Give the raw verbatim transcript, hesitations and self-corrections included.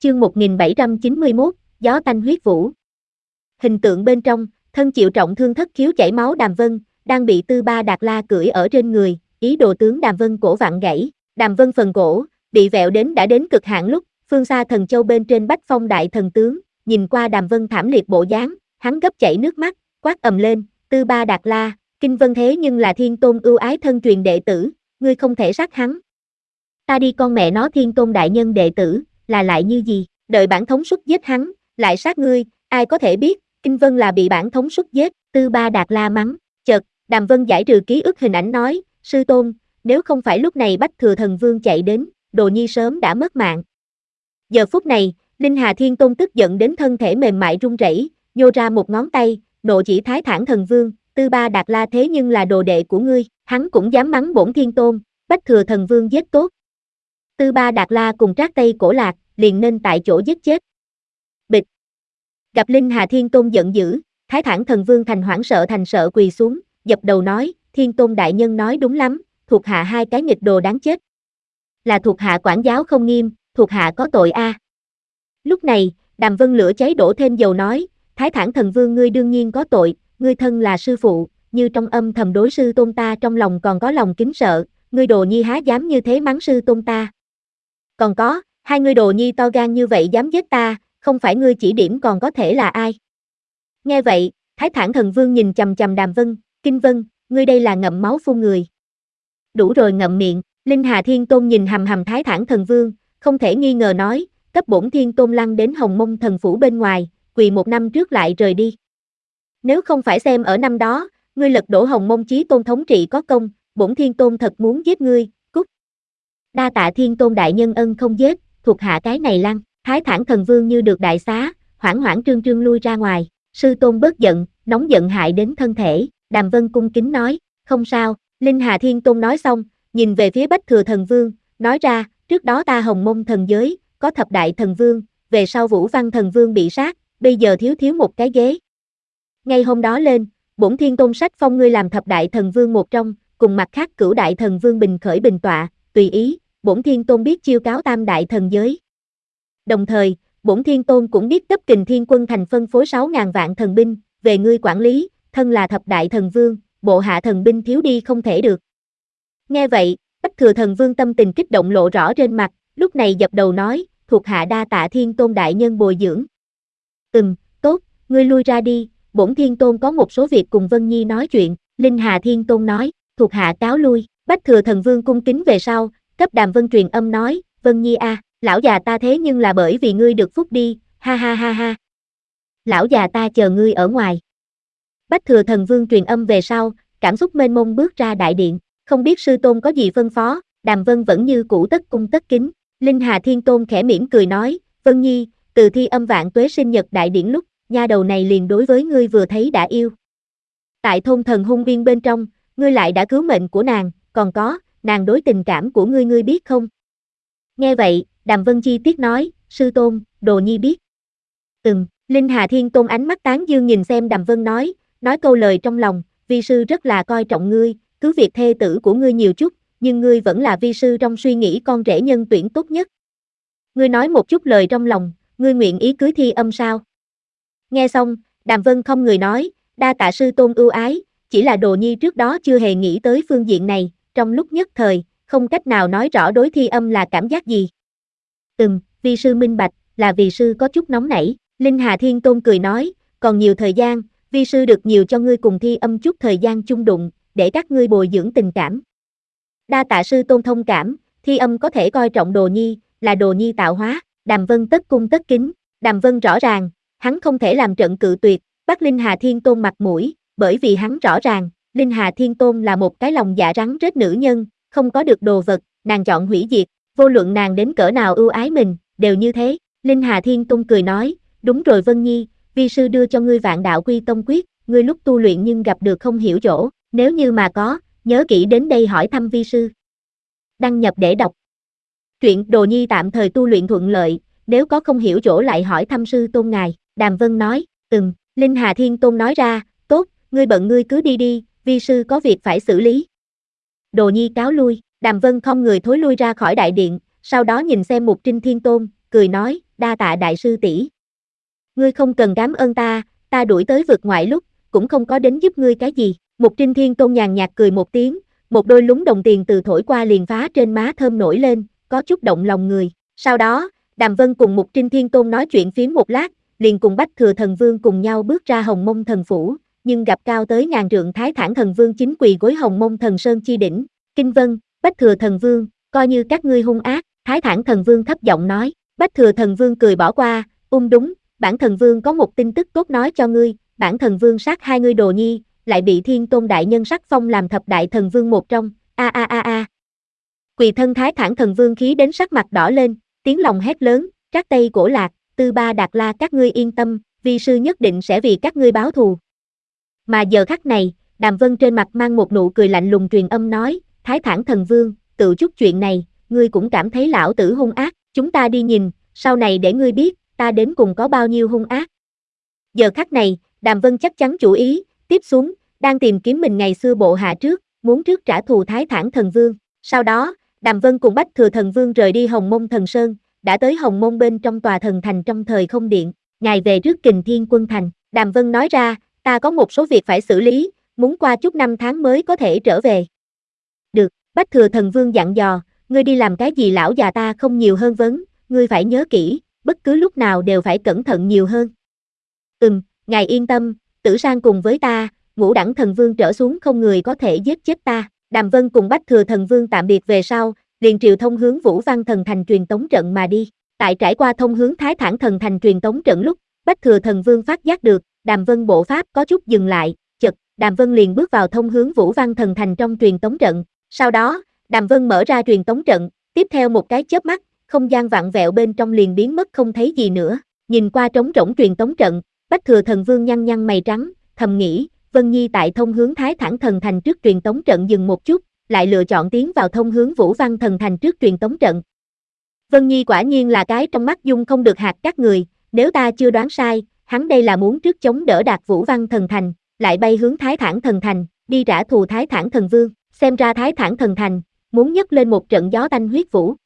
chương một nghìn bảy trăm chín mươi mốt, gió tanh huyết vũ. Hình tượng bên trong, thân chịu trọng thương thất khiếu chảy máu Đàm Vân, đang bị Tư Ba Đạt La cưỡi ở trên người, ý đồ tướng Đàm Vân cổ vặn gãy. Đàm Vân phần cổ, bị vẹo đến đã đến cực hạn lúc, phương xa thần châu bên trên Bách Phong đại thần tướng, nhìn qua Đàm Vân thảm liệt bộ dáng, hắn gấp chảy nước mắt, quát ầm lên, Tư Ba Đạt La, Kinh Vân thế nhưng là Thiên Tôn ưu ái thân truyền đệ tử, ngươi không thể sát hắn. Ta đi con mẹ nó Thiên Tôn đại nhân đệ tử, là lại như gì, đợi bản thống suất giết hắn, lại sát ngươi, ai có thể biết, Kinh Vân là bị bản thống suất giết, Tư Ba Đạt La mắng, chợt, Đàm Vân giải trừ ký ức hình ảnh nói, sư tôn, nếu không phải lúc này Bách Thừa Thần Vương chạy đến, Đồ Nhi sớm đã mất mạng. Giờ phút này, Linh Hà Thiên Tôn tức giận đến thân thể mềm mại run rẩy, nhô ra một ngón tay, nộ chỉ Thái Thản Thần Vương, Tư Ba Đạt La thế nhưng là đồ đệ của ngươi, hắn cũng dám mắng bổn Thiên Tôn, Bách Thừa Thần Vương giết tốt. Tư Ba Đạt La cùng Trác Tây Cổ Lạc, liền nên tại chỗ giết chết. Bịch. Gặp Linh Hà Thiên Tôn giận dữ, Thái Thản Thần Vương thành hoảng sợ thành sợ quỳ xuống, dập đầu nói, Thiên Tôn đại nhân nói đúng lắm, thuộc hạ hai cái nghịch đồ đáng chết. Là thuộc hạ quản giáo không nghiêm, thuộc hạ có tội a. À. Lúc này, Đàm Vân lửa cháy đổ thêm dầu nói, Thái Thản Thần Vương ngươi đương nhiên có tội, ngươi thân là sư phụ, như trong âm thầm đối sư tôn ta trong lòng còn có lòng kính sợ, ngươi Đồ Nhi há dám như thế mắng sư tôn ta. Còn có, hai ngươi Đồ Nhi to gan như vậy dám giết ta, không phải ngươi chỉ điểm còn có thể là ai. Nghe vậy, Thái Thản Thần Vương nhìn chằm chằm Đàm Vân, Kinh Vân, ngươi đây là ngậm máu phun người. Đủ rồi ngậm miệng, Linh Hà Thiên Tôn nhìn hầm hầm Thái Thản Thần Vương, không thể nghi ngờ nói, cấp bổn Thiên Tôn lăn đến Hồng Mông Thần Phủ bên ngoài, quỳ một năm trước lại rời đi. Nếu không phải xem ở năm đó, ngươi lật đổ Hồng Mông Chí Tôn thống trị có công, bổn Thiên Tôn thật muốn giết ngươi, cút. Đa tạ Thiên Tôn đại nhân ân không giết, thuộc hạ cái này lăn. Thái Thản Thần Vương như được đại xá, hoảng hoảng trương trương lui ra ngoài, sư tôn bớt giận, nóng giận hại đến thân thể, Đàm Vân cung kính nói, không sao, Linh Hà Thiên Tôn nói xong, nhìn về phía Bách Thừa Thần Vương, nói ra, trước đó ta Hồng Mông thần giới, có thập đại thần vương, về sau Vũ Văn Thần Vương bị sát, bây giờ thiếu thiếu một cái ghế. Ngay hôm đó lên, bổn Thiên Tôn sách phong ngươi làm thập đại thần vương một trong, cùng mặt khác cửu đại thần vương bình khởi bình tọa, tùy ý, bổn Thiên Tôn biết chiêu cáo tam đại thần giới. Đồng thời, bổn Thiên Tôn cũng biết cấp Kình Thiên Quân thành phân phối sáu ngàn vạn thần binh, về ngươi quản lý, thân là thập đại thần vương, bộ hạ thần binh thiếu đi không thể được. Nghe vậy, Bách Thừa Thần Vương tâm tình kích động lộ rõ trên mặt, lúc này dập đầu nói, thuộc hạ đa tạ Thiên Tôn đại nhân bồi dưỡng. Ừm, tốt, ngươi lui ra đi, bổn Thiên Tôn có một số việc cùng Vân Nhi nói chuyện, Linh Hà Thiên Tôn nói, thuộc hạ cáo lui, Bách Thừa Thần Vương cung kính về sau, cấp Đàm Vân truyền âm nói, Vân Nhi a, à, lão già ta thế nhưng là bởi vì ngươi được phúc đi, ha ha ha ha. Lão già ta chờ ngươi ở ngoài. Bách Thừa Thần Vương truyền âm về sau, cảm xúc mênh mông bước ra đại điện, không biết sư tôn có gì phân phó, Đàm Vân vẫn như cũ tất cung tất kính, Linh Hà Thiên Tôn khẽ mỉm cười nói, Vân Nhi, từ thi âm vạn tuế sinh nhật đại điển lúc, nha đầu này liền đối với ngươi vừa thấy đã yêu. Tại thôn thần hung viên bên trong, ngươi lại đã cứu mệnh của nàng, còn có, nàng đối tình cảm của ngươi ngươi biết không? Nghe vậy, Đàm Vân chi tiết nói, sư tôn, Đồ Nhi biết. Ừm, Linh Hà Thiên Tôn ánh mắt tán dương nhìn xem Đàm Vân nói, nói câu lời trong lòng, vi sư rất là coi trọng ngươi, cứ việc thê tử của ngươi nhiều chút, nhưng ngươi vẫn là vi sư trong suy nghĩ con rể nhân tuyển tốt nhất. Ngươi nói một chút lời trong lòng, ngươi nguyện ý cưới Thi Âm sao? Nghe xong, Đàm Vân không người nói, đa tạ sư tôn ưu ái, chỉ là Đồ Nhi trước đó chưa hề nghĩ tới phương diện này, trong lúc nhất thời, không cách nào nói rõ đối Thi Âm là cảm giác gì. Ừm, vi sư minh bạch, là vì sư có chút nóng nảy, Linh Hà Thiên Tôn cười nói, còn nhiều thời gian, vi sư được nhiều cho ngươi cùng Thi Âm chút thời gian chung đụng, để các ngươi bồi dưỡng tình cảm. Đa tạ sư tôn thông cảm, Thi Âm có thể coi trọng Đồ Nhi, là Đồ Nhi tạo hóa, Đàm Vân tất cung tất kính, Đàm Vân rõ ràng, hắn không thể làm trận cự tuyệt, bắt Linh Hà Thiên Tôn mặt mũi, bởi vì hắn rõ ràng, Linh Hà Thiên Tôn là một cái lòng dạ rắn rết nữ nhân, không có được đồ vật, nàng chọn hủy diệt, vô luận nàng đến cỡ nào ưu ái mình, đều như thế. Linh Hà Thiên Tôn cười nói, đúng rồi Vân Nhi, vi sư đưa cho ngươi Vạn Đạo Quy Tông Quyết, ngươi lúc tu luyện nhưng gặp được không hiểu chỗ, nếu như mà có, nhớ kỹ đến đây hỏi thăm vi sư. Đăng nhập để đọc. Truyện Đồ Nhi tạm thời tu luyện thuận lợi, nếu có không hiểu chỗ lại hỏi thăm sư tôn ngài, Đàm Vân nói, ừm, Linh Hà Thiên Tôn nói ra, tốt, ngươi bận ngươi cứ đi đi, vi sư có việc phải xử lý. Đồ Nhi cáo lui, Đàm Vân không người thối lui ra khỏi đại điện, sau đó nhìn xem Mục Trinh Thiên Tôn, cười nói, đa tạ đại sư tỷ. Ngươi không cần cảm ơn ta, ta đuổi tới vực ngoại lúc, cũng không có đến giúp ngươi cái gì. Mục Trinh Thiên Tôn nhàn nhạt cười một tiếng, một đôi lúng đồng tiền từ thổi qua liền phá trên má thơm nổi lên, có chút động lòng người. Sau đó, Đàm Vân cùng Mục Trinh Thiên Tôn nói chuyện phím một lát, liền cùng Bách Thừa Thần Vương cùng nhau bước ra Hồng Mông Thần Phủ, nhưng gặp cao tới ngàn trượng Thái Thản Thần Vương chính quỳ gối Hồng Mông Thần Sơn chi đỉnh. Kinh Vân, Bách Thừa Thần Vương, coi như các ngươi hung ác, Thái Thản Thần Vương thấp giọng nói. Bách Thừa Thần Vương cười bỏ qua, ung đúng, bản Thần Vương có một tin tức tốt nói cho ngươi, bản Thần Vương sát hai ngươi đồ nhi, lại bị Thiên Tôn đại nhân sắc phong làm thập đại thần vương một trong. A a a a. Quỳ thân Thái Thản Thần Vương khí đến sắc mặt đỏ lên, tiếng lòng hét lớn, Trác Tây Cổ Lạc, Tư Ba Đạt La, các ngươi yên tâm, vi sư nhất định sẽ vì các ngươi báo thù. Mà giờ khắc này, Đàm Vân trên mặt mang một nụ cười lạnh lùng truyền âm nói, Thái Thản Thần Vương, tự chút chuyện này, ngươi cũng cảm thấy lão tử hung ác, chúng ta đi nhìn, sau này để ngươi biết, ta đến cùng có bao nhiêu hung ác. Giờ khắc này, Đàm Vân chắc chắn chủ ý, tiếp xuống, đang tìm kiếm mình ngày xưa bộ hạ trước, muốn trước trả thù Thái Thản Thần Vương. Sau đó, Đàm Vân cùng Bách Thừa Thần Vương rời đi Hồng Mông Thần Sơn, đã tới Hồng Mông bên trong tòa thần thành trong thời không điện, ngài về trước Kình Thiên Quân Thành. Đàm Vân nói ra, ta có một số việc phải xử lý, muốn qua chút năm tháng mới có thể trở về. Được, Bách Thừa Thần Vương dặn dò, ngươi đi làm cái gì lão già ta không nhiều hơn vấn, ngươi phải nhớ kỹ, bất cứ lúc nào đều phải cẩn thận nhiều hơn. Ừm, ngài yên tâm, Tử Sang cùng với ta, ngũ đẳng thần vương trở xuống không người có thể giết chết ta. Đàm Vân cùng Bách Thừa Thần Vương tạm biệt về sau, liền triều thông hướng Vũ Văn Thần Thành truyền tống trận mà đi. Tại trải qua thông hướng Thái Thản Thần Thành truyền tống trận lúc, Bách Thừa Thần Vương phát giác được, Đàm Vân bộ pháp có chút dừng lại, chợt, Đàm Vân liền bước vào thông hướng Vũ Văn Thần Thành trong truyền tống trận. Sau đó, Đàm Vân mở ra truyền tống trận, tiếp theo một cái chớp mắt, không gian vặn vẹo bên trong liền biến mất không thấy gì nữa. Nhìn qua trống rỗng truyền tống trận, Bách Thừa Thần Vương nhăn nhăn mày trắng, thầm nghĩ, Vân Nhi tại thông hướng Thái Thản Thần Thành trước truyền tống trận dừng một chút, lại lựa chọn tiến vào thông hướng Vũ Văn Thần Thành trước truyền tống trận. Vân Nhi quả nhiên là cái trong mắt dung không được hạt các người, nếu ta chưa đoán sai, hắn đây là muốn trước chống đỡ đạt Vũ Văn Thần Thành, lại bay hướng Thái Thản Thần Thành, đi trả thù Thái Thản Thần Vương, xem ra Thái Thản Thần Thành, muốn nhấc lên một trận gió tanh huyết vũ.